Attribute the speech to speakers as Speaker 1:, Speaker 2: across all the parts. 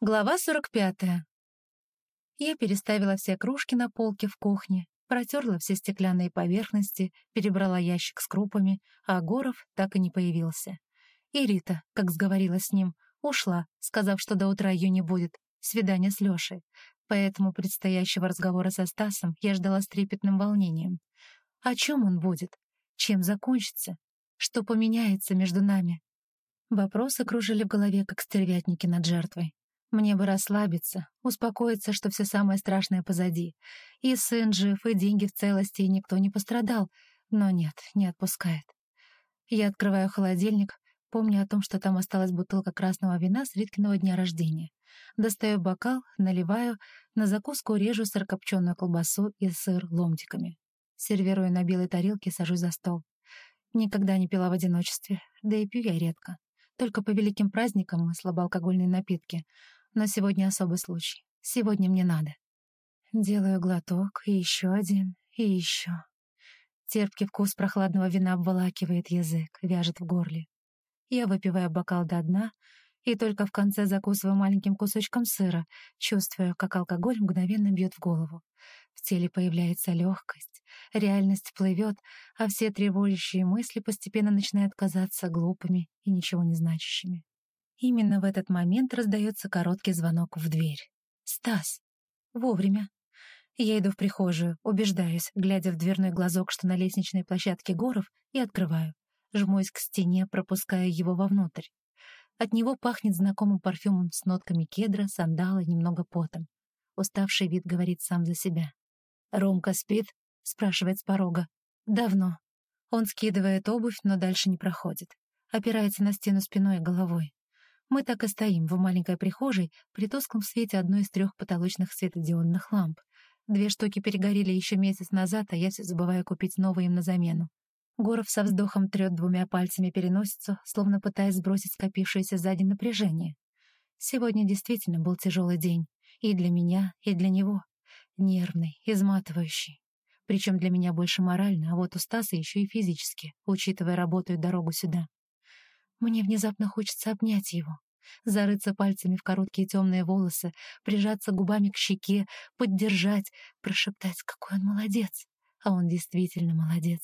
Speaker 1: Глава 45. Я переставила все кружки на полке в кухне, протерла все стеклянные поверхности, перебрала ящик с крупами, а Горов так и не появился. И Рита, как сговорилась с ним, ушла, сказав, что до утра ее не будет, свидание с Лешей. Поэтому предстоящего разговора со Стасом я ждала с трепетным волнением. О чем он будет? Чем закончится? Что поменяется между нами? Вопросы кружили в голове, как стервятники над жертвой. Мне бы расслабиться, успокоиться, что все самое страшное позади. И сын жив, и деньги в целости, и никто не пострадал. Но нет, не отпускает. Я открываю холодильник, помня о том, что там осталась бутылка красного вина с Риткиного дня рождения. Достаю бокал, наливаю, на закуску режу сырокопченую колбасу и сыр ломтиками. Сервирую на белой тарелке, сажусь за стол. Никогда не пила в одиночестве, да и пью я редко. Только по великим праздникам и слабоалкогольные напитки. Но сегодня особый случай. Сегодня мне надо. Делаю глоток, и еще один, и еще. Терпкий вкус прохладного вина обволакивает язык, вяжет в горле. Я выпиваю бокал до дна и только в конце закусываю маленьким кусочком сыра, чувствуя, как алкоголь мгновенно бьет в голову. В теле появляется легкость, реальность плывет, а все тревожащие мысли постепенно начинают казаться глупыми и ничего не значащими. Именно в этот момент раздается короткий звонок в дверь. «Стас!» Вовремя. Я иду в прихожую, убеждаюсь, глядя в дверной глазок, что на лестничной площадке Горов, и открываю. Жмусь к стене, пропуская его вовнутрь. От него пахнет знакомым парфюмом с нотками кедра, сандала и немного потом. Уставший вид говорит сам за себя. «Ромка спит?» — спрашивает с порога. «Давно». Он скидывает обувь, но дальше не проходит. Опирается на стену спиной и головой. Мы так и стоим в маленькой прихожей при тусклом свете одной из 3 потолочных светодиодных ламп. 2 штуки перегорели еще месяц назад, а я все забываю купить новые им на замену. Горов со вздохом трет 2 пальцами переносицу, словно пытаясь сбросить скопившееся сзади напряжение. Сегодня действительно был тяжелый день. И для меня, и для него. Нервный, изматывающий. Причем для меня больше морально, а вот у Стаса еще и физически, учитывая работу и дорогу сюда. Мне внезапно хочется обнять его, зарыться пальцами в короткие темные волосы, прижаться губами к щеке, поддержать, прошептать, какой он молодец. А он действительно молодец.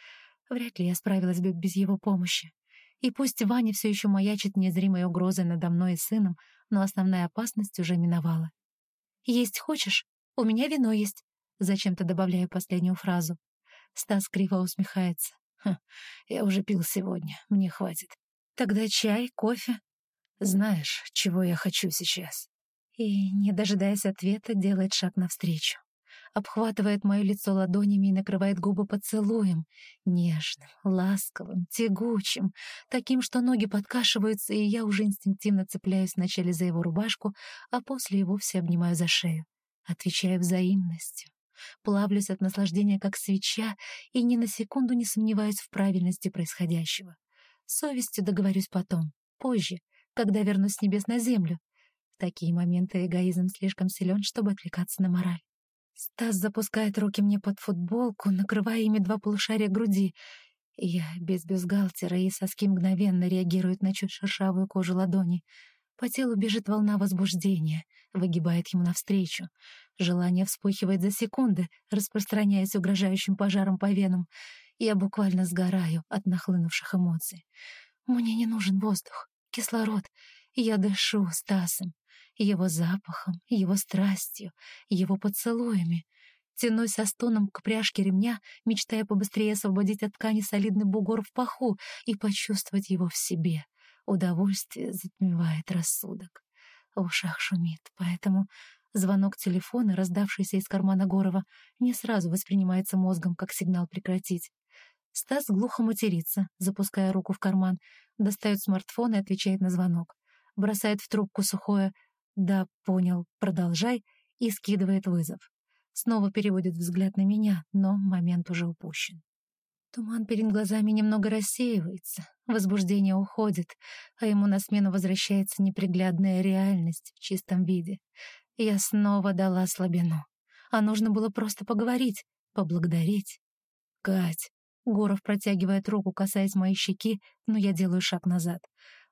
Speaker 1: Вряд ли я справилась бы без его помощи. И пусть Ваня все еще маячит незримой угрозой надо мной и сыном, но основная опасность уже миновала. «Есть хочешь? У меня вино есть», — зачем-то добавляю последнюю фразу. Стас криво усмехается. «Я уже пил сегодня, мне хватит». «Тогда чай, кофе?» «Знаешь, чего я хочу сейчас?» И, не дожидаясь ответа, делает шаг навстречу. Обхватывает мое лицо ладонями и накрывает губы поцелуем. Нежным, ласковым, тягучим. Таким, что ноги подкашиваются, и я уже инстинктивно цепляюсь вначале за его рубашку, а после и вовсе обнимаю за шею. Отвечаю взаимностью. Плавлюсь от наслаждения, как свеча, и ни на секунду не сомневаюсь в правильности происходящего. С совестью договорюсь потом, позже, когда вернусь с небес на землю. В такие моменты эгоизм слишком силен, чтобы отвлекаться на мораль. Стас запускает руки мне под футболку, накрывая ими 2 полушария груди. Я без бюстгальтера, и соски мгновенно реагируют на чуть шершавую кожу ладони. По телу бежит волна возбуждения, выгибает ему навстречу. Желание вспыхивает за секунды, распространяясь угрожающим пожаром по венам. Я буквально сгораю от нахлынувших эмоций. Мне не нужен воздух, кислород. Я дышу Стасом, его запахом, его страстью, его поцелуями. Тянусь со стоном к пряжке ремня, мечтая побыстрее освободить от ткани солидный бугор в паху и почувствовать его в себе. Удовольствие затмевает рассудок. В ушах шумит, поэтому звонок телефона, раздавшийся из кармана Горова, не сразу воспринимается мозгом как сигнал прекратить. Стас глухо матерится, запуская руку в карман, достает смартфон и отвечает на звонок. Бросает в трубку сухое «Да, понял, продолжай» и скидывает вызов. Снова переводит взгляд на меня, но момент уже упущен. Туман перед глазами немного рассеивается, возбуждение уходит, а ему на смену возвращается неприглядная реальность в чистом виде. Я снова дала слабину. А нужно было просто поговорить, поблагодарить. «Кать!» Горов протягивает руку, касаясь моей щеки, но я делаю шаг назад.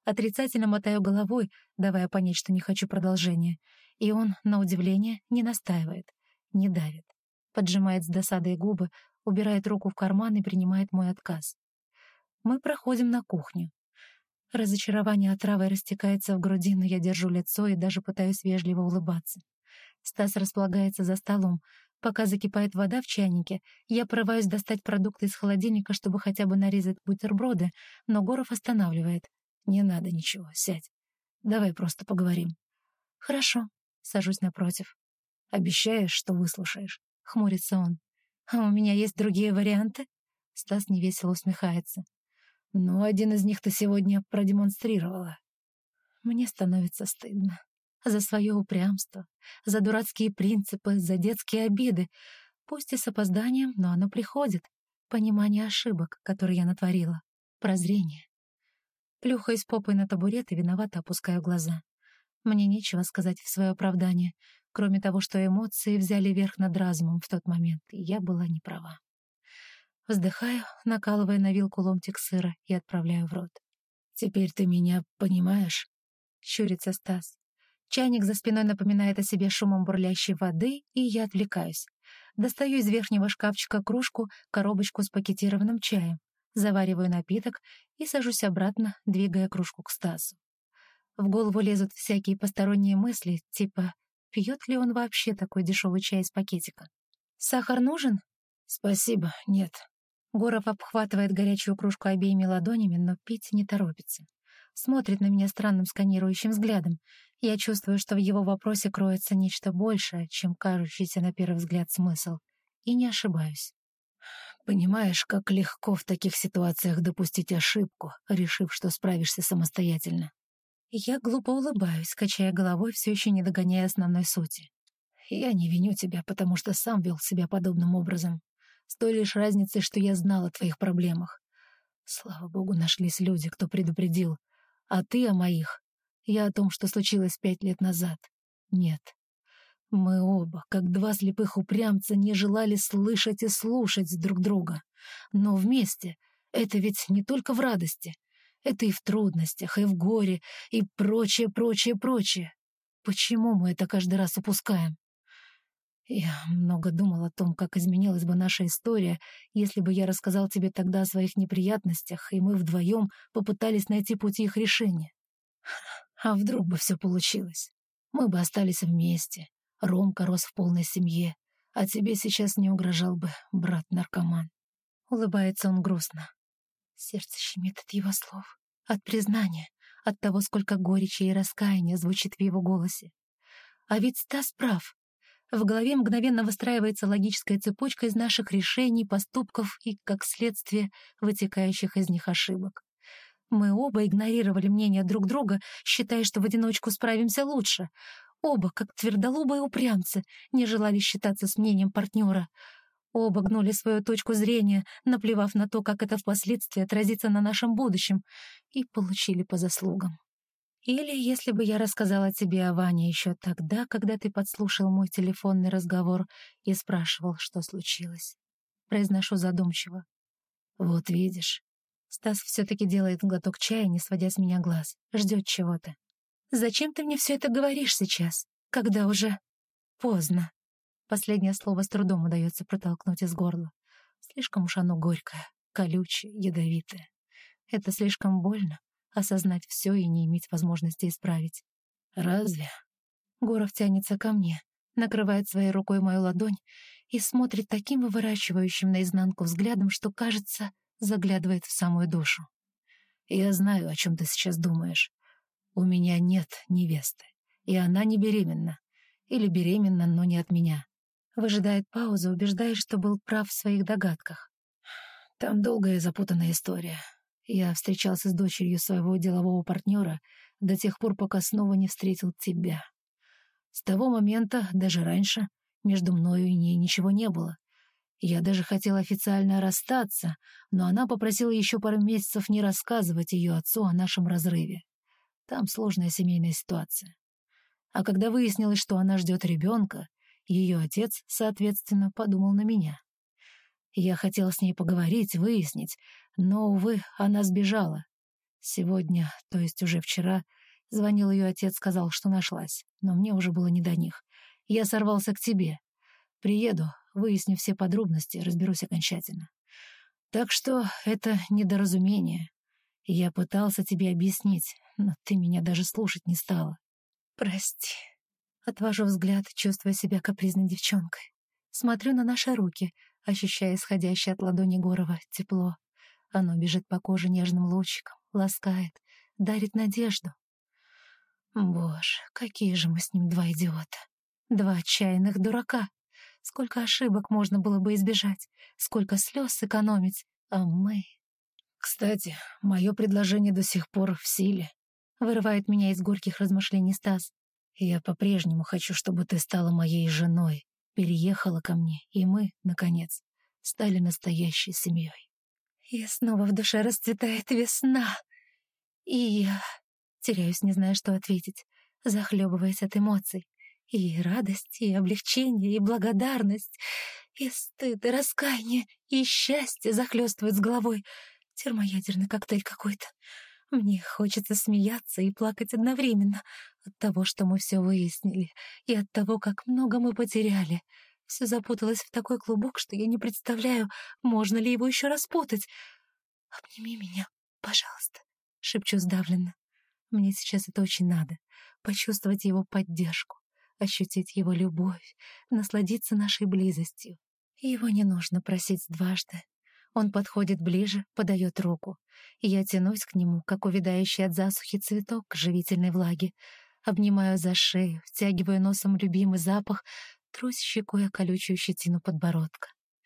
Speaker 1: Отрицательно мотаю головой, давая понять, что не хочу продолжения. И он, на удивление, не настаивает, не давит. Поджимает с досадой губы, убирает руку в карман и принимает мой отказ. Мы проходим на кухню. Разочарование отравой растекается в груди, но я держу лицо и даже пытаюсь вежливо улыбаться. Стас располагается за столом. Пока закипает вода в чайнике, я порываюсь достать продукты из холодильника, чтобы хотя бы нарезать бутерброды, но Горов останавливает. «Не надо ничего, сядь. Давай просто поговорим». «Хорошо», — сажусь напротив. «Обещаешь, что выслушаешь?» — хмурится он. «А у меня есть другие варианты?» Стас невесело усмехается. «Ну, один из них ты сегодня продемонстрировала». Мне становится стыдно. За свое упрямство, за дурацкие принципы, за детские обиды. Пусть и с опозданием, но оно приходит. Понимание ошибок, которые я натворила. Прозрение. Плюхаясь попой на табурет и виновато опускаю глаза. Мне нечего сказать в свое оправдание, кроме того, что эмоции взяли верх над разумом в тот момент, и я была не права. Вздыхаю, накалывая на вилку ломтик сыра и отправляю в рот. «Теперь ты меня понимаешь?» — щурится Стас. Чайник за спиной напоминает о себе шумом бурлящей воды, и я отвлекаюсь. Достаю из верхнего шкафчика кружку, коробочку с пакетированным чаем, завариваю напиток и сажусь обратно, двигая кружку к Стасу. В голову лезут всякие посторонние мысли, типа, пьет ли он вообще такой дешевый чай из пакетика? «Сахар нужен?» «Спасибо, нет». Горов обхватывает горячую кружку обеими ладонями, но пить не торопится. Смотрит на меня странным сканирующим взглядом. Я чувствую, что в его вопросе кроется нечто большее, чем кажущийся на первый взгляд смысл. И не ошибаюсь. «Понимаешь, как легко в таких ситуациях допустить ошибку, решив, что справишься самостоятельно?» Я глупо улыбаюсь, качая головой, все еще не догоняя основной сути. «Я не виню тебя, потому что сам вел себя подобным образом. С той лишь разницей, что я знал о твоих проблемах. Слава богу, нашлись люди, кто предупредил. А ты о моих. Я о том, что случилось 5 лет назад. Нет. Мы оба, как два слепых упрямца, не желали слышать и слушать друг друга. Но вместе это ведь не только в радости. Это и в трудностях, и в горе, и прочее, прочее, прочее. Почему мы это каждый раз упускаем? Я много думал о том, как изменилась бы наша история, если бы я рассказал тебе тогда о своих неприятностях, и мы вдвоем попытались найти пути их решения. А вдруг бы все получилось? Мы бы остались вместе. Ромка рос в полной семье, а тебе сейчас не угрожал бы брат-наркоман. Улыбается он грустно. Сердце щемит от его слов, от признания, от того, сколько горечи и раскаяния звучит в его голосе. А ведь Стас прав. В голове мгновенно выстраивается логическая цепочка из наших решений, поступков и, как следствие, вытекающих из них ошибок. Мы оба игнорировали мнение друг друга, считая, что в одиночку справимся лучше. Оба, как твердолобые упрямцы, не желали считаться с мнением партнера. Оба гнули свою точку зрения, наплевав на то, как это впоследствии отразится на нашем будущем, и получили по заслугам. Или если бы я рассказала тебе о Ване еще тогда, когда ты подслушал мой телефонный разговор и спрашивал, что случилось. Произношу задумчиво. Вот видишь. Стас все-таки делает глоток чая, не сводя с меня глаз. Ждет чего-то. Зачем ты мне все это говоришь сейчас, когда уже поздно? Последнее слово с трудом удается протолкнуть из горла. Слишком уж оно горькое, колючее, ядовитое. Это слишком больно. Осознать все и не иметь возможности исправить. «Разве?» Горов тянется ко мне, накрывает своей рукой мою ладонь и смотрит таким выворачивающим наизнанку взглядом, что, кажется, заглядывает в самую душу. «Я знаю, о чем ты сейчас думаешь. У меня нет невесты, и она не беременна. Или беременна, но не от меня». Выжидает паузу, убеждаясь, что был прав в своих догадках. «Там долгая и запутанная история. Я встречался с дочерью своего делового партнера до тех пор, пока снова не встретил тебя. С того момента, даже раньше, между мною и ней ничего не было. Я даже хотел официально расстаться, но она попросила еще пару месяцев не рассказывать ее отцу о нашем разрыве. Там сложная семейная ситуация. А когда выяснилось, что она ждет ребенка, ее отец, соответственно, подумал на меня. Я хотел с ней поговорить, выяснить, но, увы, она сбежала.
Speaker 2: Сегодня, то есть уже вчера, звонил ее отец, сказал, что нашлась, но мне уже было не до них. Я сорвался к тебе. Приеду, выясню все подробности, разберусь окончательно. Так что это недоразумение. Я пытался тебе объяснить, но ты меня даже слушать не стала.
Speaker 1: Прости. Отвожу взгляд, чувствуя себя капризной девчонкой. Смотрю на наши руки, ощущая исходящее от ладони Горова тепло. Оно бежит по коже нежным лучиком, ласкает, дарит надежду. Боже, какие же мы с ним два идиота. Два отчаянных дурака. Сколько ошибок можно было бы избежать, сколько слез сэкономить, а мы...
Speaker 2: Кстати, мое предложение до сих пор в силе.
Speaker 1: Вырывает меня из горьких размышлений Стас.
Speaker 2: Я по-прежнему хочу, чтобы ты стала моей женой, переехала ко мне, и мы, наконец, стали настоящей семьей.
Speaker 1: И снова в душе расцветает весна. И я теряюсь, не зная, что ответить, захлебываясь от эмоций. И радость, и облегчение, и благодарность, и стыд, и раскаяние, и счастье захлестывает с головой. Термоядерный коктейль какой-то. Мне хочется смеяться и плакать одновременно от того, что мы все выяснили, и от того, как много мы потеряли. Все запуталось в такой клубок, что я не представляю, можно ли его еще распутать. «Обними меня, пожалуйста», — шепчу сдавленно. Мне сейчас это очень надо. Почувствовать его поддержку, ощутить его любовь, насладиться нашей близостью. Его не нужно просить дважды. Он подходит ближе, подает руку. И я тянусь к нему, как увядающий от засухи цветок к живительной влаге. Обнимаю за шею, втягиваю носом любимый запах, трусь щекой о колючую щетину подбородка.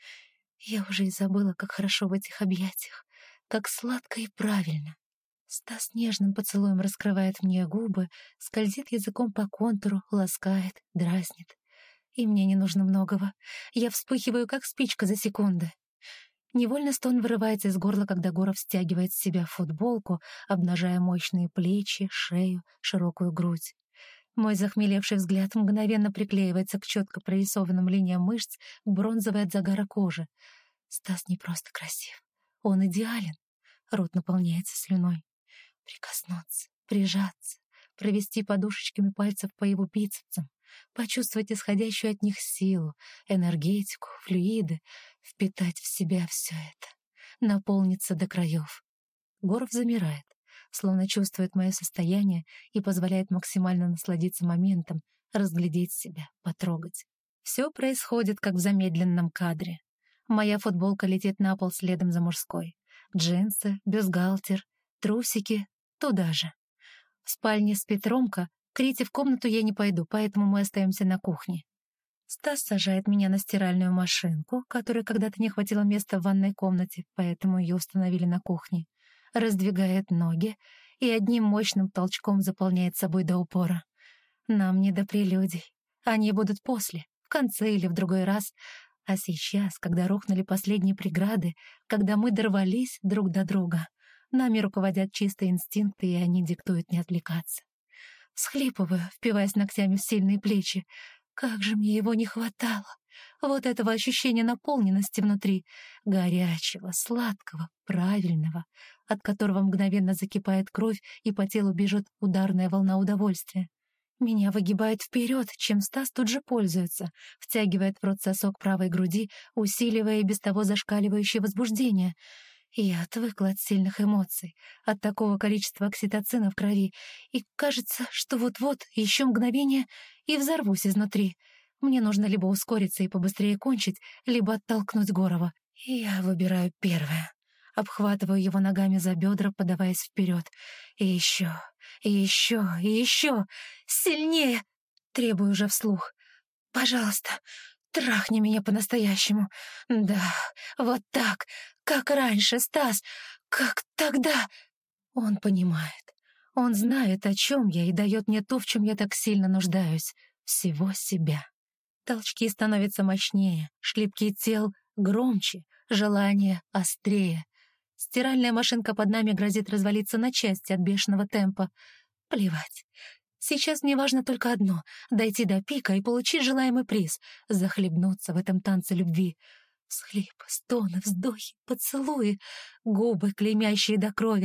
Speaker 1: Я уже и забыла, как хорошо в этих объятиях, как сладко и правильно. Стас нежным поцелуем раскрывает мне губы, скользит языком по контуру, ласкает, дразнит. И мне не нужно многого. Я вспыхиваю, как спичка за секунды. Невольно стон вырывается из горла, когда Горов стягивает с себя футболку, обнажая мощные плечи, шею, широкую грудь. Мой захмелевший взгляд мгновенно приклеивается к четко прорисованным линиям мышц, к бронзовой от загара кожи. Стас не просто красив. Он идеален. Рот наполняется слюной. Прикоснуться, прижаться, провести подушечками пальцев по его бицепсам, почувствовать исходящую от них силу, энергетику, флюиды, впитать в себя все это, наполниться до краев. Горов замирает, словно чувствует мое состояние и позволяет максимально насладиться моментом, разглядеть себя, потрогать. Все происходит, как в замедленном кадре. Моя футболка летит на пол следом за мужской. Джинсы, бюстгальтер, трусики туда же. В спальне спит Ромка, к Рите в комнату я не пойду, поэтому мы остаемся на кухне. Стас сажает меня на стиральную машинку, которой когда-то не хватило места в ванной комнате, поэтому ее установили на кухне. Раздвигает ноги и одним мощным толчком заполняет собой до упора. Нам не до прелюдий. Они будут после, в конце или в другой раз. А сейчас, когда рухнули последние преграды, когда мы дорвались друг до друга, нами руководят чистые инстинкты, и они диктуют не отвлекаться. Всхлипываю, впиваясь ногтями в сильные плечи. Как же мне его не хватало! Вот этого ощущения наполненности внутри, горячего, сладкого, правильного, от которого мгновенно закипает кровь и по телу бежит ударная волна удовольствия. Меня выгибает вперед, чем Стас тут же пользуется, втягивает в рот сосок правой груди, усиливая и без того зашкаливающее возбуждение. Я отвыкла от сильных эмоций, от такого количества окситоцина в крови, и кажется, что вот-вот, еще мгновение, и взорвусь изнутри. Мне нужно либо ускориться и побыстрее кончить, либо оттолкнуть Горова. И я выбираю первое. Обхватываю его ногами за бедра, подаваясь вперед. И еще, и еще, и еще. Сильнее! Требую уже вслух. Пожалуйста, трахни меня по-настоящему. Да, вот так, как раньше, Стас, как тогда. Он понимает. Он знает, о чем я, и дает мне то, в чем я так сильно нуждаюсь. Всего себя. Толчки становятся мощнее, шлепки тел громче, желание острее. Стиральная машинка под нами грозит развалиться на части от бешеного темпа. Плевать. Сейчас мне важно только одно — дойти до пика и получить желаемый приз, захлебнуться в этом танце любви. Всхлипы, стоны, вздохи, поцелуи, губы, клеймящие до крови,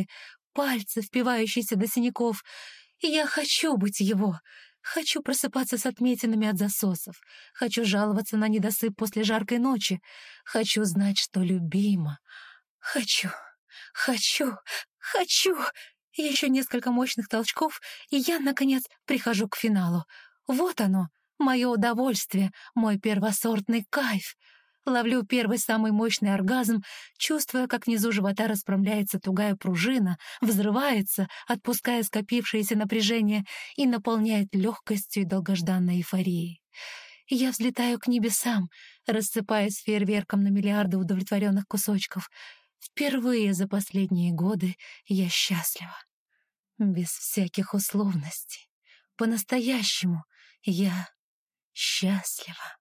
Speaker 1: пальцы, впивающиеся до синяков. И я хочу быть его. Хочу просыпаться с отметинами от засосов. Хочу жаловаться на недосып после жаркой ночи. Хочу знать, что любима. Хочу, хочу, хочу. Еще несколько мощных толчков, и я, наконец, прихожу к финалу. Вот оно, мое удовольствие, мой первосортный кайф. Ловлю первый самый мощный оргазм, чувствуя, как внизу живота расправляется тугая пружина, взрывается, отпуская скопившееся напряжение и наполняет легкостью и долгожданной эйфорией. Я взлетаю к небесам, рассыпаясь фейерверком на миллиарды удовлетворенных кусочков. Впервые за последние годы я счастлива. Без всяких условностей. По-настоящему я счастлива.